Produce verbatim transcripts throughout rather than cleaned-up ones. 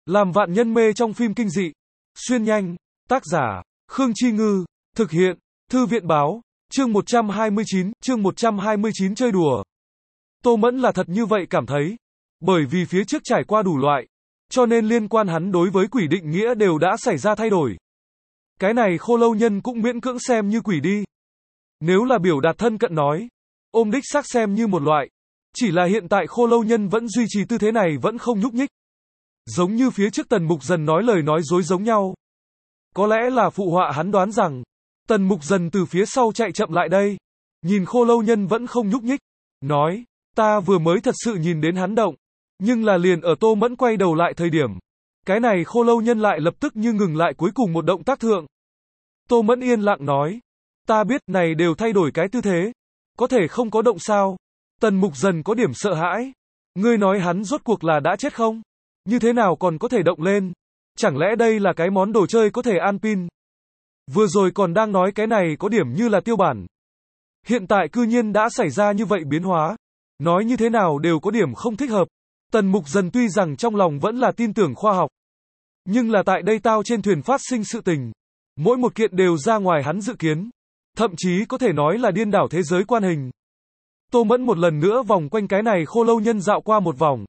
Làm vạn nhân mê trong phim kinh dị. Xuyên nhanh. Tác giả, Khương Chi Ngư. Thực hiện, Thư viện báo. Chương một trăm hai mươi chín, chương một trăm hai mươi chín chơi đùa. Tô Mẫn là thật như vậy cảm thấy. Bởi vì phía trước trải qua đủ loại, cho nên liên quan hắn đối với quỷ định nghĩa đều đã xảy ra thay đổi. Cái này Khô Lâu Nhân cũng miễn cưỡng xem như quỷ đi. Nếu là biểu đạt thân cận nói, ôm đích xác xem như một loại. Chỉ là hiện tại Khô Lâu Nhân vẫn duy trì tư thế này vẫn không nhúc nhích. Giống như phía trước Tần Mục Dần nói lời nói dối giống nhau. Có lẽ là phụ họa hắn đoán rằng, Tần Mục Dần từ phía sau chạy chậm lại đây. Nhìn Khô Lâu Nhân vẫn không nhúc nhích. Nói, ta vừa mới thật sự nhìn đến hắn động. Nhưng là liền ở Tô Mẫn quay đầu lại thời điểm. Cái này Khô Lâu Nhân lại lập tức như ngừng lại cuối cùng một động tác thượng. Tô Mẫn yên lặng nói. Ta biết này đều thay đổi cái tư thế. Có thể không có động sao. Tần Mục Dần có điểm sợ hãi. Ngươi nói hắn rốt cuộc là đã chết không? Như thế nào còn có thể động lên? Chẳng lẽ đây là cái món đồ chơi có thể an pin? Vừa rồi còn đang nói cái này có điểm như là tiêu bản. Hiện tại cư nhiên đã xảy ra như vậy biến hóa. Nói như thế nào đều có điểm không thích hợp. Tần Mục Dần tuy rằng trong lòng vẫn là tin tưởng khoa học. Nhưng là tại đây tao trên thuyền phát sinh sự tình. Mỗi một kiện đều ra ngoài hắn dự kiến. Thậm chí có thể nói là điên đảo thế giới quan hình. Tô Mẫn một lần nữa vòng quanh cái này Khô Lâu Nhân dạo qua một vòng.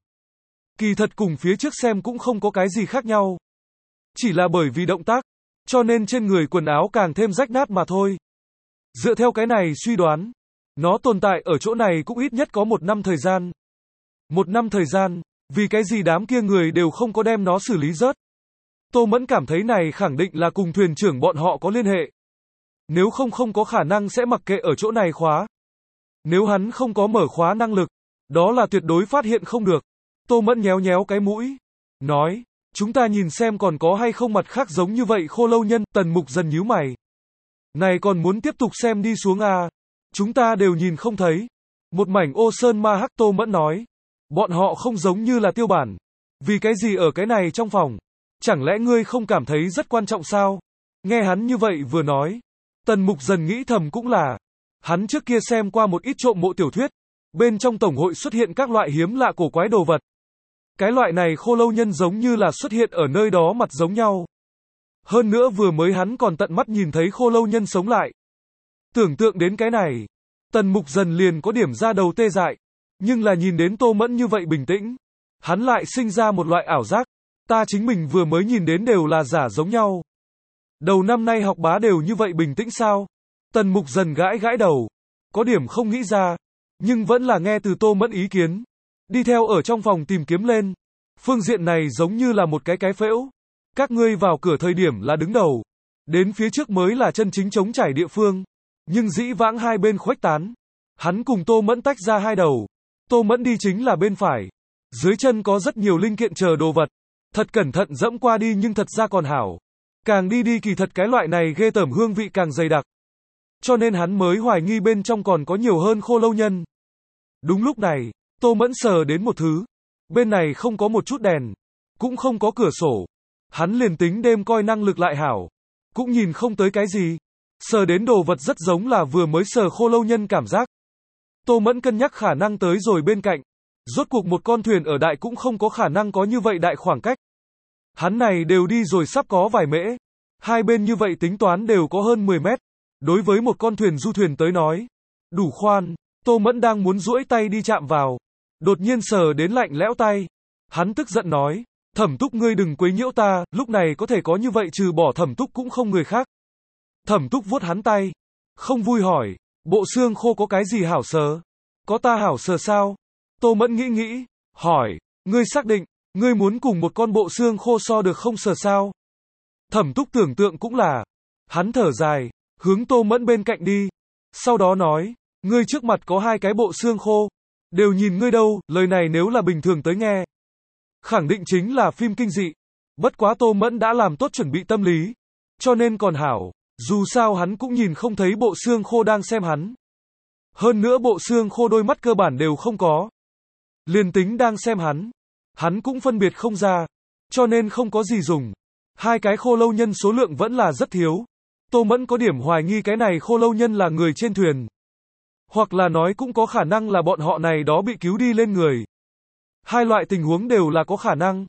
Kỳ thật cùng phía trước xem cũng không có cái gì khác nhau. Chỉ là bởi vì động tác, cho nên trên người quần áo càng thêm rách nát mà thôi. Dựa theo cái này suy đoán, nó tồn tại ở chỗ này cũng ít nhất có một năm thời gian. Một năm thời gian, vì cái gì đám kia người đều không có đem nó xử lý rớt. Tô Mẫn cảm thấy này khẳng định là cùng thuyền trưởng bọn họ có liên hệ. Nếu không không có khả năng sẽ mặc kệ ở chỗ này khóa. Nếu hắn không có mở khóa năng lực, đó là tuyệt đối phát hiện không được. Tô Mẫn nhéo nhéo cái mũi, nói, chúng ta nhìn xem còn có hay không mặt khác giống như vậy Khô Lâu Nhân. Tần Mục Dần nhíu mày. Này còn muốn tiếp tục xem đi xuống à? Chúng ta đều nhìn không thấy. Một mảnh ô sơn ma hắc. Tô Mẫn nói, bọn họ không giống như là tiêu bản. Vì cái gì ở cái này trong phòng? Chẳng lẽ ngươi không cảm thấy rất quan trọng sao? Nghe hắn như vậy vừa nói, Tần Mục Dần nghĩ thầm cũng là, hắn trước kia xem qua một ít trộm mộ tiểu thuyết, bên trong tổng hội xuất hiện các loại hiếm lạ cổ quái đồ vật. Cái loại này Khô Lâu Nhân giống như là xuất hiện ở nơi đó mặt giống nhau. Hơn nữa vừa mới hắn còn tận mắt nhìn thấy Khô Lâu Nhân sống lại. Tưởng tượng đến cái này, Tần Mục Dần liền có điểm ra đầu tê dại. Nhưng là nhìn đến Tô Mẫn như vậy bình tĩnh, hắn lại sinh ra một loại ảo giác. Ta chính mình vừa mới nhìn đến đều là giả giống nhau. Đầu năm nay học bá đều như vậy bình tĩnh sao? Tần Mục Dần gãi gãi đầu. Có điểm không nghĩ ra. Nhưng vẫn là nghe từ Tô Mẫn ý kiến. Đi theo ở trong phòng tìm kiếm lên. Phương diện này giống như là một cái cái phễu. Các ngươi vào cửa thời điểm là đứng đầu. Đến phía trước mới là chân chính chống trải địa phương. Nhưng dĩ vãng hai bên khuếch tán. Hắn cùng Tô Mẫn tách ra hai đầu. Tô Mẫn đi chính là bên phải. Dưới chân có rất nhiều linh kiện chờ đồ vật. Thật cẩn thận dẫm qua đi nhưng thật ra còn hảo. Càng đi đi kỳ thật cái loại này ghê tởm hương vị càng dày đặc. Cho nên hắn mới hoài nghi bên trong còn có nhiều hơn Khô Lâu Nhân. Đúng lúc này, Tô Mẫn sờ đến một thứ. Bên này không có một chút đèn. Cũng không có cửa sổ. Hắn liền tính đêm coi năng lực lại hảo. Cũng nhìn không tới cái gì. Sờ đến đồ vật rất giống là vừa mới sờ Khô Lâu Nhân cảm giác. Tô Mẫn cân nhắc khả năng tới rồi bên cạnh. Rốt cuộc một con thuyền ở đại cũng không có khả năng có như vậy đại khoảng cách. Hắn này đều đi rồi sắp có vài mễ. Hai bên như vậy tính toán đều có hơn mười mét. Đối với một con thuyền du thuyền tới nói, đủ khoan. Tô Mẫn đang muốn duỗi tay đi chạm vào. Đột nhiên sờ đến lạnh lẽo tay. Hắn tức giận nói, Thẩm Túc ngươi đừng quấy nhiễu ta. Lúc này có thể có như vậy trừ bỏ Thẩm Túc cũng không người khác. Thẩm Túc vuốt hắn tay. Không vui hỏi, bộ xương khô có cái gì hảo sờ? Có ta hảo sờ sao? Tô Mẫn nghĩ nghĩ, hỏi, ngươi xác định, ngươi muốn cùng một con bộ xương khô so được không sờ sao? Thẩm Túc tưởng tượng cũng là, hắn thở dài, hướng Tô Mẫn bên cạnh đi. Sau đó nói, ngươi trước mặt có hai cái bộ xương khô, đều nhìn ngươi đâu. Lời này nếu là bình thường tới nghe, khẳng định chính là phim kinh dị. Bất quá Tô Mẫn đã làm tốt chuẩn bị tâm lý, cho nên còn hảo, dù sao hắn cũng nhìn không thấy bộ xương khô đang xem hắn. Hơn nữa bộ xương khô đôi mắt cơ bản đều không có. Liền tính đang xem hắn, hắn cũng phân biệt không ra, cho nên không có gì dùng. Hai cái Khô Lâu Nhân số lượng vẫn là rất thiếu. Tô Mẫn có điểm hoài nghi cái này Khô Lâu Nhân là người trên thuyền. Hoặc là nói cũng có khả năng là bọn họ này đó bị cứu đi lên người. Hai loại tình huống đều là có khả năng.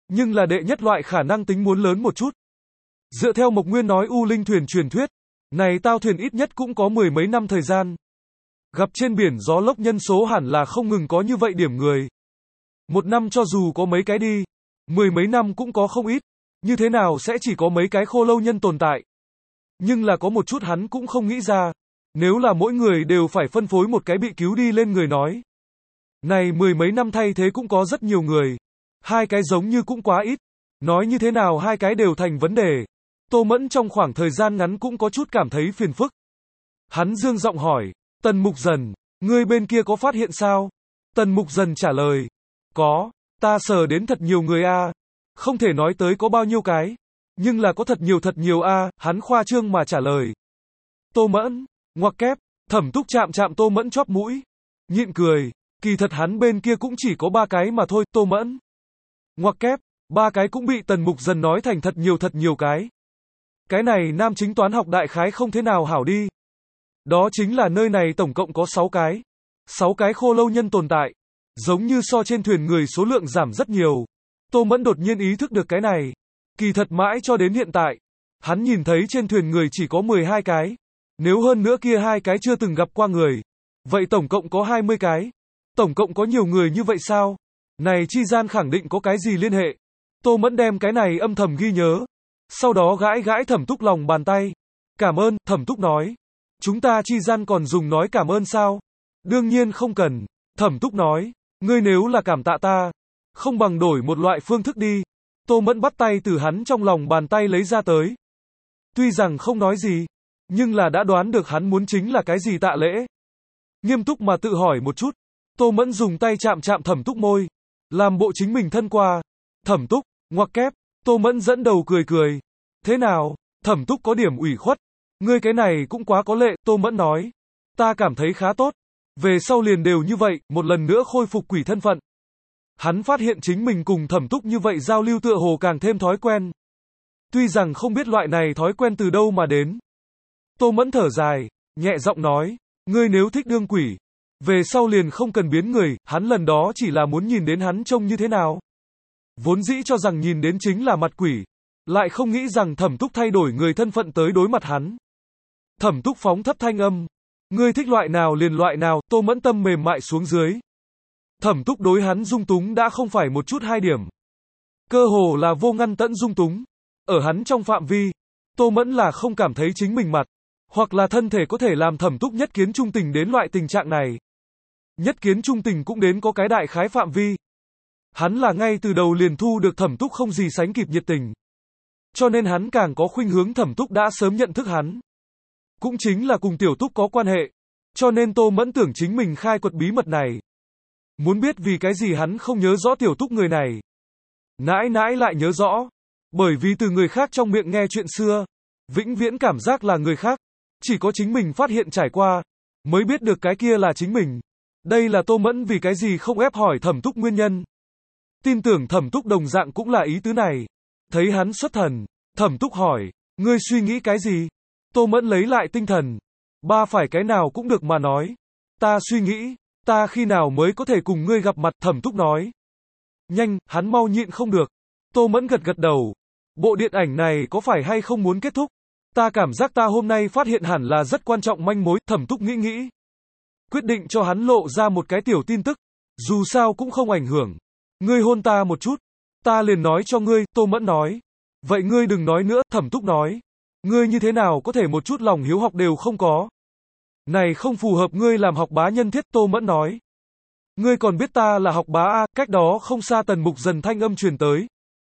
nhưng là đệ nhất loại khả năng tính muốn lớn một chút. Dựa theo Mộc Nguyên nói U Linh thuyền truyền thuyết, này tao thuyền ít nhất cũng có mười mấy năm thời gian. Gặp trên biển gió lốc nhân số hẳn là không ngừng có như vậy điểm người. Một năm cho dù có mấy cái đi, mười mấy năm cũng có không ít, như thế nào sẽ chỉ có mấy cái khô lâu nhân tồn tại. Nhưng là có một chút hắn cũng không nghĩ ra, nếu là mỗi người đều phải phân phối một cái bị cứu đi lên người nói. Này mười mấy năm thay thế cũng có rất nhiều người, hai cái giống như cũng quá ít, nói như thế nào hai cái đều thành vấn đề. Tô Mẫn trong khoảng thời gian ngắn cũng có chút cảm thấy phiền phức. Hắn dương giọng hỏi, Tần Mục Dần, ngươi bên kia có phát hiện sao? Tần Mục Dần trả lời, có, ta sờ đến thật nhiều người a, không thể nói tới có bao nhiêu cái, nhưng là có thật nhiều thật nhiều a, hắn khoa trương mà trả lời. Tô Mẫn, ngoặc kép, Thẩm Túc chạm chạm Tô Mẫn chóp mũi, nhịn cười, kỳ thật hắn bên kia cũng chỉ có ba cái mà thôi, Tô Mẫn. Ngoặc kép, ba cái cũng bị Tần Mục Dần nói thành thật nhiều thật nhiều cái. Cái này nam chính toán học đại khái không thế nào hảo đi. Đó chính là nơi này tổng cộng có sáu cái. sáu cái khô lâu nhân tồn tại. Giống như so trên thuyền người số lượng giảm rất nhiều. Tô Mẫn đột nhiên ý thức được cái này. Kỳ thật mãi cho đến hiện tại, hắn nhìn thấy trên thuyền người chỉ có mười hai cái. Nếu hơn nữa kia hai cái chưa từng gặp qua người, vậy tổng cộng có hai mươi cái. Tổng cộng có nhiều người như vậy sao? Này chi gian khẳng định có cái gì liên hệ. Tô Mẫn đem cái này âm thầm ghi nhớ. Sau đó gãi gãi Thẩm Túc lòng bàn tay. Cảm ơn, Thẩm Túc nói. Chúng ta chi gian còn dùng nói cảm ơn sao? Đương nhiên không cần. Thẩm Túc nói. Ngươi nếu là cảm tạ ta, không bằng đổi một loại phương thức đi. Tô Mẫn bắt tay từ hắn trong lòng bàn tay lấy ra tới. Tuy rằng không nói gì, nhưng là đã đoán được hắn muốn chính là cái gì tạ lễ. Nghiêm túc mà tự hỏi một chút. Tô Mẫn dùng tay chạm chạm Thẩm Túc môi, làm bộ chính mình thân qua. Thẩm Túc, ngoặc kép, Tô Mẫn dẫn đầu cười cười. Thế nào? Thẩm Túc có điểm ủy khuất. Ngươi cái này cũng quá có lệ, Tô Mẫn nói. Ta cảm thấy khá tốt. Về sau liền đều như vậy, một lần nữa khôi phục quỷ thân phận. Hắn phát hiện chính mình cùng Thẩm Túc như vậy giao lưu tựa hồ càng thêm thói quen. Tuy rằng không biết loại này thói quen từ đâu mà đến. Tô Mẫn thở dài, nhẹ giọng nói. Ngươi nếu thích đương quỷ, về sau liền không cần biến người, hắn lần đó chỉ là muốn nhìn đến hắn trông như thế nào. Vốn dĩ cho rằng nhìn đến chính là mặt quỷ, lại không nghĩ rằng Thẩm Túc thay đổi người thân phận tới đối mặt hắn. Thẩm Túc phóng thấp thanh âm. Ngươi thích loại nào liền loại nào, Tô Mẫn tâm mềm mại xuống dưới. Thẩm Túc đối hắn dung túng đã không phải một chút hai điểm. Cơ hồ là vô ngăn tận dung túng. Ở hắn trong phạm vi, Tô Mẫn là không cảm thấy chính mình mặt, hoặc là thân thể có thể làm Thẩm Túc nhất kiến trung tình đến loại tình trạng này. Nhất kiến trung tình cũng đến có cái đại khái phạm vi. Hắn là ngay từ đầu liền thu được Thẩm Túc không gì sánh kịp nhiệt tình. Cho nên hắn càng có khuynh hướng Thẩm Túc đã sớm nhận thức hắn. Cũng chính là cùng Tiểu Túc có quan hệ. Cho nên Tô Mẫn tưởng chính mình khai quật bí mật này. Muốn biết vì cái gì hắn không nhớ rõ Tiểu Túc người này. Nãi nãi lại nhớ rõ. Bởi vì từ người khác trong miệng nghe chuyện xưa, vĩnh viễn cảm giác là người khác. Chỉ có chính mình phát hiện trải qua, mới biết được cái kia là chính mình. Đây là Tô Mẫn vì cái gì không ép hỏi Thẩm Túc nguyên nhân. Tin tưởng Thẩm Túc đồng dạng cũng là ý tứ này. Thấy hắn xuất thần, Thẩm Túc hỏi, ngươi suy nghĩ cái gì? Tô Mẫn lấy lại tinh thần. Ba phải cái nào cũng được mà nói. Ta suy nghĩ, ta khi nào mới có thể cùng ngươi gặp mặt, Thẩm Túc nói. Nhanh, hắn mau nhịn không được. Tô Mẫn gật gật đầu. Bộ điện ảnh này có phải hay không muốn kết thúc? Ta cảm giác ta hôm nay phát hiện hẳn là rất quan trọng manh mối, Thẩm Túc nghĩ nghĩ. Quyết định cho hắn lộ ra một cái tiểu tin tức. Dù sao cũng không ảnh hưởng. Ngươi hôn ta một chút. Ta liền nói cho ngươi, Tô Mẫn nói. Vậy ngươi đừng nói nữa, Thẩm Túc nói. Ngươi như thế nào có thể một chút lòng hiếu học đều không có. Này không phù hợp ngươi làm học bá nhân thiết, Tô Mẫn nói. Ngươi còn biết ta là học bá a, cách đó không xa Tần Mục Dần thanh âm truyền tới.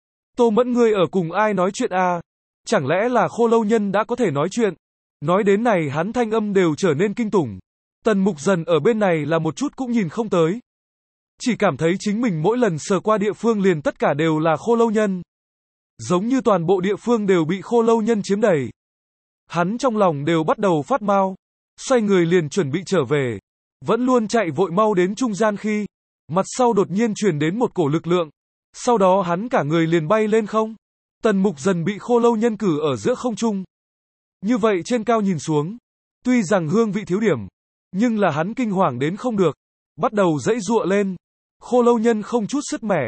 Tô Mẫn ngươi ở cùng ai nói chuyện a? Chẳng lẽ là khô lâu nhân đã có thể nói chuyện? Nói đến này hắn thanh âm đều trở nên kinh tủng. Tần Mục Dần ở bên này là một chút cũng nhìn không tới. Chỉ cảm thấy chính mình mỗi lần sờ qua địa phương liền tất cả đều là khô lâu nhân. Giống như toàn bộ địa phương đều bị khô lâu nhân chiếm đầy. Hắn trong lòng đều bắt đầu phát mau. Xoay người liền chuẩn bị trở về. Vẫn luôn chạy vội mau đến trung gian khi. Mặt sau đột nhiên truyền đến một cổ lực lượng. Sau đó hắn cả người liền bay lên không. Tần Mục Dần bị khô lâu nhân cử ở giữa không trung. Như vậy trên cao nhìn xuống. Tuy rằng hương vị thiếu điểm. Nhưng là hắn kinh hoàng đến không được. Bắt đầu dãy giụa lên. Khô lâu nhân không chút sứt mẻ.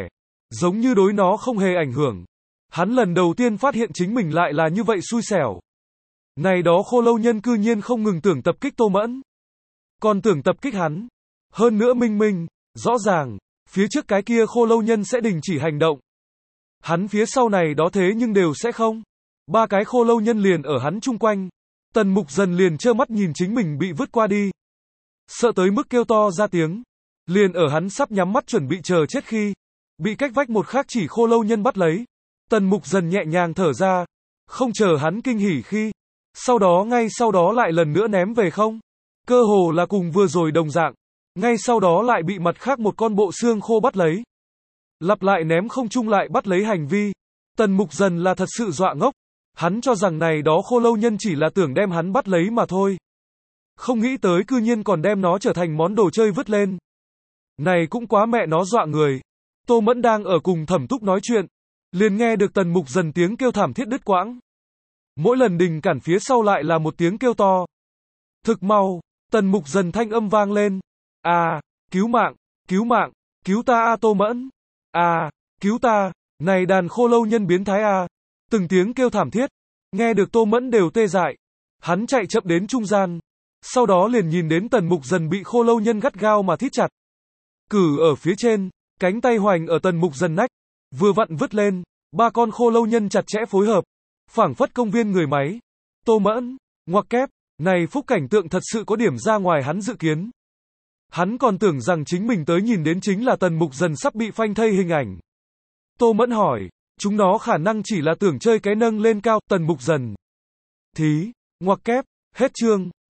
giống như đối nó không hề ảnh hưởng. Hắn lần đầu tiên phát hiện chính mình lại là như vậy xui xẻo. Này đó khô lâu nhân cư nhiên không ngừng tưởng tập kích Tô Mẫn. Còn tưởng tập kích hắn. Hơn nữa minh minh, rõ ràng, phía trước cái kia khô lâu nhân sẽ đình chỉ hành động. Hắn phía sau này đó thế nhưng đều sẽ không. Ba cái khô lâu nhân liền ở hắn chung quanh. Tần Mục Dần liền trơ mắt nhìn chính mình bị vứt qua đi. Sợ tới mức kêu to ra tiếng. Liền ở hắn sắp nhắm mắt chuẩn bị chờ chết khi. Bị cách vách một khác chỉ khô lâu nhân bắt lấy. Tần Mục Dần nhẹ nhàng thở ra. Không chờ hắn kinh hỉ khi. Sau đó ngay sau đó lại lần nữa ném về không. Cơ hồ là cùng vừa rồi đồng dạng. Ngay sau đó lại bị mặt khác một con bộ xương khô bắt lấy. Lặp lại ném không chung lại bắt lấy hành vi. Tần Mục Dần là thật sự dọa ngốc. Hắn cho rằng này đó khô lâu nhân chỉ là tưởng đem hắn bắt lấy mà thôi. Không nghĩ tới cư nhiên còn đem nó trở thành món đồ chơi vứt lên. Này cũng quá mẹ nó dọa người. Tô Mẫn đang ở cùng Thẩm Túc nói chuyện. Liền nghe được Tần Mục Dần tiếng kêu thảm thiết đứt quãng. Mỗi lần đình cản phía sau lại là một tiếng kêu to. Thực mau, Tần Mục Dần thanh âm vang lên. À, cứu mạng, cứu mạng, cứu ta a Tô Mẫn. À, cứu ta, này đàn khô lâu nhân biến thái à. Từng tiếng kêu thảm thiết, nghe được Tô Mẫn đều tê dại. Hắn chạy chậm đến trung gian, sau đó liền nhìn đến Tần Mục Dần bị khô lâu nhân gắt gao mà thít chặt. Cử ở phía trên, cánh tay hoành ở Tần Mục Dần nách, vừa vặn vứt lên, ba con khô lâu nhân chặt chẽ phối hợp, phảng phất công viên người máy. Tô Mẫn, ngoặc kép, này phúc cảnh tượng thật sự có điểm ra ngoài hắn dự kiến. Hắn còn tưởng rằng chính mình tới nhìn đến chính là Tần Mục Dần sắp bị phanh thây hình ảnh. Tô Mẫn hỏi, chúng nó khả năng chỉ là tưởng chơi cái nâng lên cao, Tần Mục Dần. Thí, ngoặc kép, hết chương.